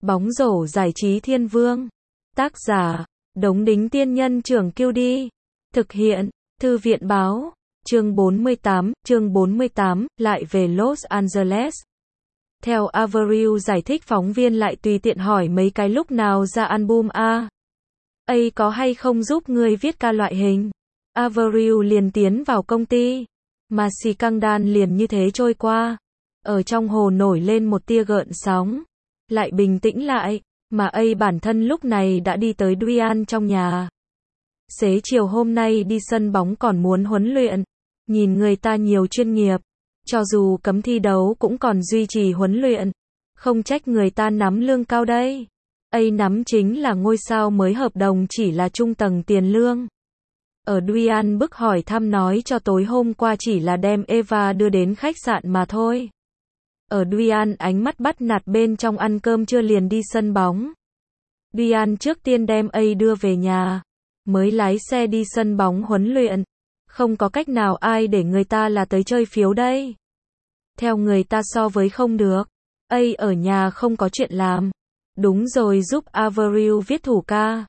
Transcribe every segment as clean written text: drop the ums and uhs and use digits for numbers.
Bóng rổ giải trí thiên vương. Tác giả, Đống Đính Tiên Nhân Trưởng Kiêu Đi. Thực hiện, Thư viện Báo. Chương 48, lại về Los Angeles. Theo Avril giải thích, phóng viên lại tùy tiện hỏi mấy cái lúc nào ra album a. A có hay không giúp người viết ca loại hình. Avril liền tiến vào công ty. Mà scandal liền như thế trôi qua. Ở trong hồ nổi lên một tia gợn sóng. Lại bình tĩnh lại. Mà A bản thân lúc này đã đi tới Duyan trong nhà. Xế chiều hôm nay đi sân bóng còn muốn huấn luyện. Nhìn người ta nhiều chuyên nghiệp. Cho dù cấm thi đấu cũng còn duy trì huấn luyện. Không trách người ta nắm lương cao đây. A nắm chính là ngôi sao mới, hợp đồng chỉ là trung tầng tiền lương. Ở Duyan bức hỏi thăm nói cho tối hôm qua chỉ là đem Eva đưa đến khách sạn mà thôi. Ở Duyan ánh mắt bắt nạt bên trong ăn cơm trưa liền đi sân bóng. Duyan trước tiên đem A đưa về nhà. Mới lái xe đi sân bóng huấn luyện. Không có cách nào, ai để người ta là tới chơi phiếu đây. Theo người ta so với không được. A ở nhà không có chuyện làm. Đúng rồi, giúp Avril viết thủ ca.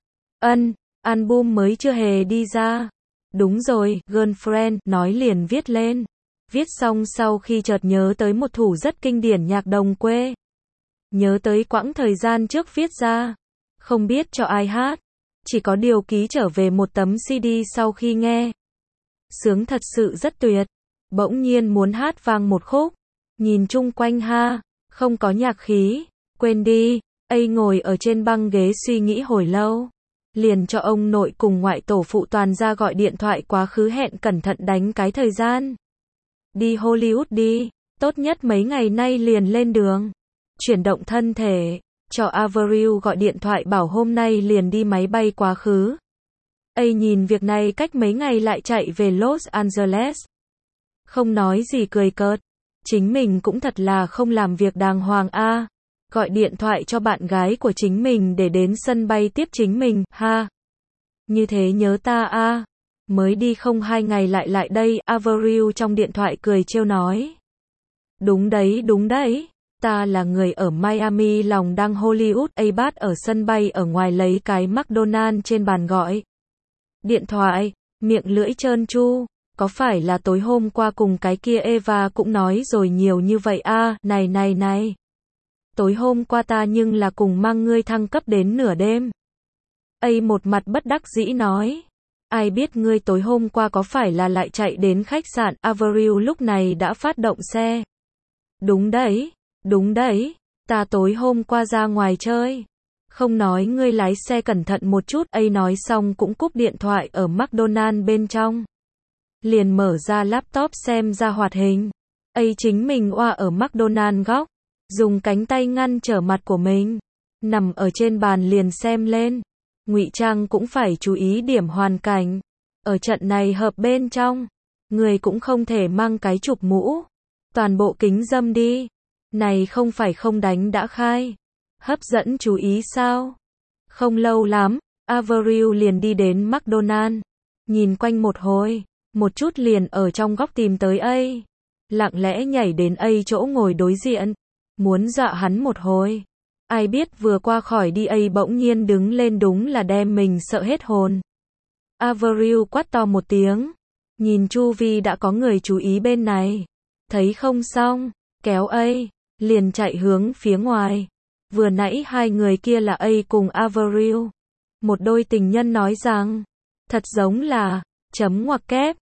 Album mới chưa hề đi ra. Đúng rồi, Girlfriend, nói liền viết lên. Viết xong sau khi chợt nhớ tới một thủ rất kinh điển nhạc đồng quê. Nhớ tới quãng thời gian trước viết ra. Không biết cho ai hát. Chỉ có điều ký trở về một tấm CD sau khi nghe. Sướng thật sự rất tuyệt. Bỗng nhiên muốn hát vang một khúc. Nhìn chung quanh ha. Không có nhạc khí. Quên đi. A ngồi ở trên băng ghế suy nghĩ hồi lâu. Liền cho ông nội cùng ngoại tổ phụ toàn ra gọi điện thoại quá khứ, hẹn cẩn thận đánh cái thời gian. Đi Hollywood đi. Tốt nhất mấy ngày nay liền lên đường. Chuyển động thân thể. Cho Avril gọi điện thoại bảo hôm nay liền đi máy bay quá khứ. A nhìn việc này cách mấy ngày lại chạy về Los Angeles. Không nói gì, cười cợt. Chính mình cũng thật là không làm việc đàng hoàng a. Gọi điện thoại cho bạn gái của chính mình để đến sân bay tiếp chính mình, ha. Như thế nhớ ta a. Mới đi không 2 ngày lại đây, Avril trong điện thoại cười trêu nói. Đúng đấy. Ta là người ở Miami, lòng đang Hollywood. A bắt ở sân bay ở ngoài lấy cái McDonald trên bàn gọi điện thoại, miệng lưỡi trơn tru. Có phải là tối hôm qua cùng cái kia Eva cũng nói rồi nhiều như vậy a? Này. Tối hôm qua ta nhưng là cùng mang ngươi thăng cấp đến nửa đêm. A một mặt bất đắc dĩ nói. Ai biết ngươi tối hôm qua có phải là lại chạy đến khách sạn. Avril lúc này đã phát động xe. Đúng đấy. Ta tối hôm qua ra ngoài chơi. Không nói ngươi lái xe cẩn thận một chút. A nói xong cũng cúp điện thoại ở McDonald bên trong. Liền mở ra laptop xem ra hoạt hình. A chính mình oa ở McDonald góc. Dùng cánh tay ngăn trở mặt của mình. Nằm ở trên bàn liền xem lên. Ngụy trang cũng phải chú ý điểm hoàn cảnh. Ở trận này hợp bên trong. Người cũng không thể mang cái chụp mũ. Toàn bộ kính dâm đi. Này không phải không đánh đã khai. Hấp dẫn chú ý sao? Không lâu lắm, Avril liền đi đến McDonald. Nhìn quanh một hồi. Một chút liền ở trong góc tìm tới A. Lặng lẽ nhảy đến A chỗ ngồi đối diện. Muốn dọa hắn một hồi. Ai biết vừa qua khỏi đi A bỗng nhiên đứng lên, đúng là đem mình sợ hết hồn. Avril quát to một tiếng. Nhìn chu vi đã có người chú ý bên này. Thấy không xong, kéo A. Liền chạy hướng phía ngoài. Vừa nãy hai người kia là A cùng Avril. Một đôi tình nhân nói rằng. Thật giống là. Ngoặc kép.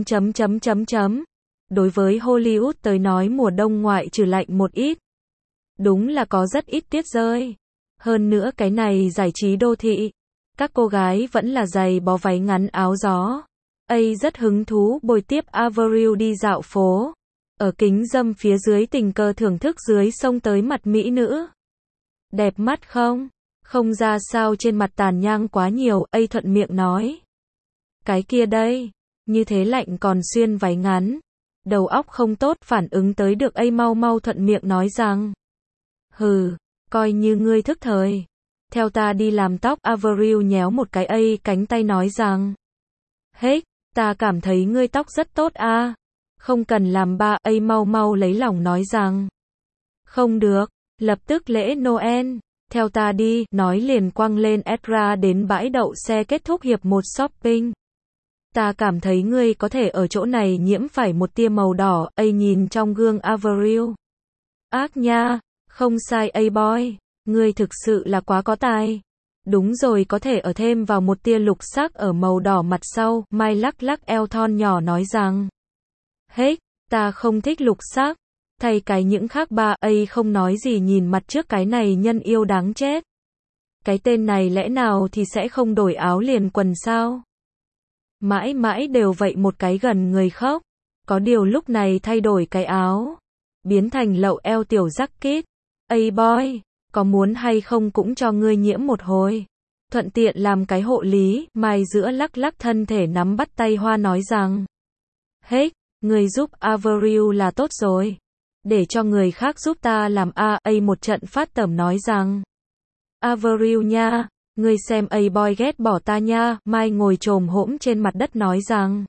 Đối với Hollywood tới nói mùa đông ngoại trừ lạnh một ít. Đúng là có rất ít tuyết rơi. Hơn nữa cái này giải trí đô thị. Các cô gái vẫn là giày bó váy ngắn áo gió. A rất hứng thú bồi tiếp Avril đi dạo phố. Ở kính dâm phía dưới tình cờ thưởng thức dưới sông tới mặt mỹ nữ. Đẹp mắt không? Không ra sao, trên mặt tàn nhang quá nhiều. A thuận miệng nói. Cái kia đây. Như thế lạnh còn xuyên váy ngắn. Đầu óc không tốt, phản ứng tới được A mau thuận miệng nói rằng. Hừ, coi như ngươi thức thời. Theo ta đi làm tóc. Avril nhéo một cái A cánh tay nói rằng. Hết, ta cảm thấy ngươi tóc rất tốt a. Không cần làm ba. A mau lấy lòng nói rằng. Không được, lập tức lễ Noel. Theo ta đi, nói liền quăng lên Ezra đến bãi đậu xe kết thúc hiệp 1 shopping. Ta cảm thấy ngươi có thể ở chỗ này nhiễm phải một tia màu đỏ, nhìn trong gương Avril. Ác nha, không sai boy, ngươi thực sự là quá có tài. Đúng rồi, có thể ở thêm vào một tia lục sắc ở màu đỏ mặt sau, Mai lắc lắc eo thon nhỏ nói rằng. Hết, ta không thích lục sắc. Thay cái những khác ba, không nói gì nhìn mặt trước cái này nhân yêu đáng chết. Cái tên này lẽ nào thì sẽ không đổi áo liền quần sao? Mãi mãi đều vậy một cái gần người khóc. Có điều lúc này thay đổi cái áo. Biến thành lậu eo tiểu jacket. Boy, có muốn hay không cũng cho ngươi nhiễm một hồi. Thuận tiện làm cái hộ lý, Mai giữa lắc lắc thân thể nắm bắt tay Hoa nói rằng. Hết, ngươi giúp Avril là tốt rồi. Để cho người khác giúp ta làm một trận phát tẩm nói rằng. Avril nha, ngươi xem boy ghét bỏ ta nha, Mai ngồi chồm hổm trên mặt đất nói rằng.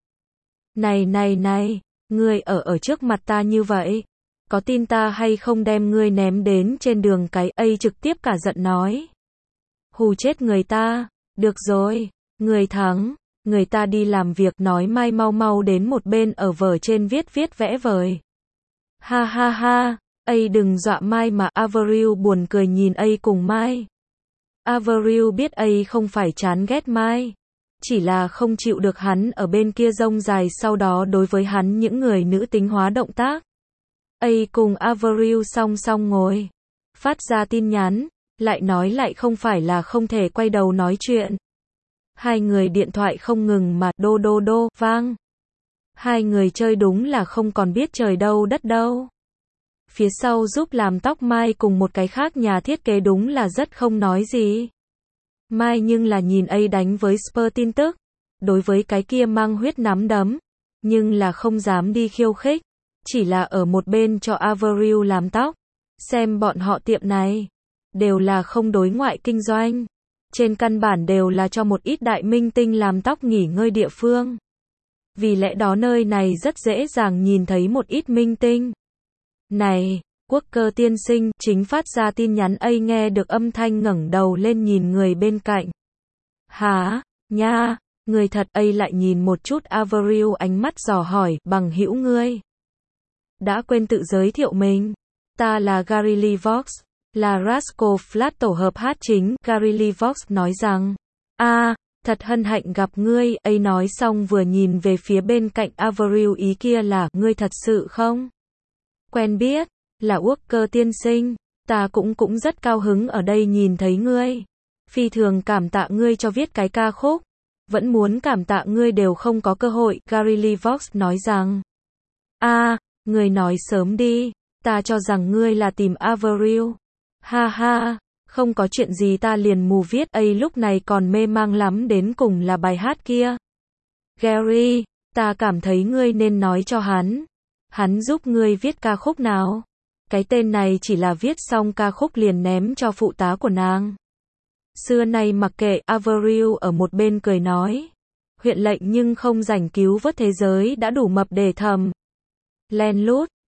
Này, ngươi ở trước mặt ta như vậy. Có tin ta hay không đem ngươi ném đến trên đường cái, trực tiếp cả giận nói. Hù chết người ta, được rồi, người thắng, người ta đi làm việc nói Mai mau mau đến một bên ở vở trên viết vẽ vời. Ha ha ha, đừng dọa Mai mà Avril buồn cười nhìn cùng Mai. Avril biết không phải chán ghét Mai, chỉ là không chịu được hắn ở bên kia rông dài sau đó đối với hắn những người nữ tính hóa động tác. Cùng Avril song song ngồi, phát ra tin nhắn, lại nói lại không phải là không thể quay đầu nói chuyện. Hai người điện thoại không ngừng mà đô vang. Hai người chơi đúng là không còn biết trời đâu đất đâu. Phía sau giúp làm tóc Mai cùng một cái khác nhà thiết kế đúng là rất không nói gì. Mai nhưng là nhìn đánh với Spur tin tức. Đối với cái kia mang huyết nắm đấm. Nhưng là không dám đi khiêu khích. Chỉ là ở một bên cho Avril làm tóc. Xem bọn họ tiệm này. Đều là không đối ngoại kinh doanh. Trên căn bản đều là cho một ít đại minh tinh làm tóc nghỉ ngơi địa phương. Vì lẽ đó nơi này rất dễ dàng nhìn thấy một ít minh tinh. Này, Quốc Cơ tiên sinh, chính phát ra tin nhắn nghe được âm thanh ngẩng đầu lên nhìn người bên cạnh. Hả, nha, người thật lại nhìn một chút Avril ánh mắt dò hỏi, bằng hữu ngươi. Đã quên tự giới thiệu mình. Ta là Gary Lee Vox, là Rascal Flatts tổ hợp hát chính, Gary Lee Vox nói rằng. Thật hân hạnh gặp ngươi, nói xong vừa nhìn về phía bên cạnh Avril ý kia là, ngươi thật sự không? Quen biết, là Quốc Cơ tiên sinh, ta cũng rất cao hứng ở đây nhìn thấy ngươi. Phi thường cảm tạ ngươi cho viết cái ca khúc. Vẫn muốn cảm tạ ngươi đều không có cơ hội, Gary Lee Vox nói rằng. Ngươi nói sớm đi, ta cho rằng ngươi là tìm Avril. Ha ha. Không có chuyện gì ta liền mù viết, lúc này còn mê mang lắm đến cùng là bài hát kia. Gary, ta cảm thấy ngươi nên nói cho hắn. Hắn giúp ngươi viết ca khúc nào? Cái tên này chỉ là viết xong ca khúc liền ném cho phụ tá của nàng. Xưa nay mặc kệ, Avril ở một bên cười nói. Huyện lệnh nhưng không rảnh cứu vớt thế giới đã đủ mập để thầm. Len lút,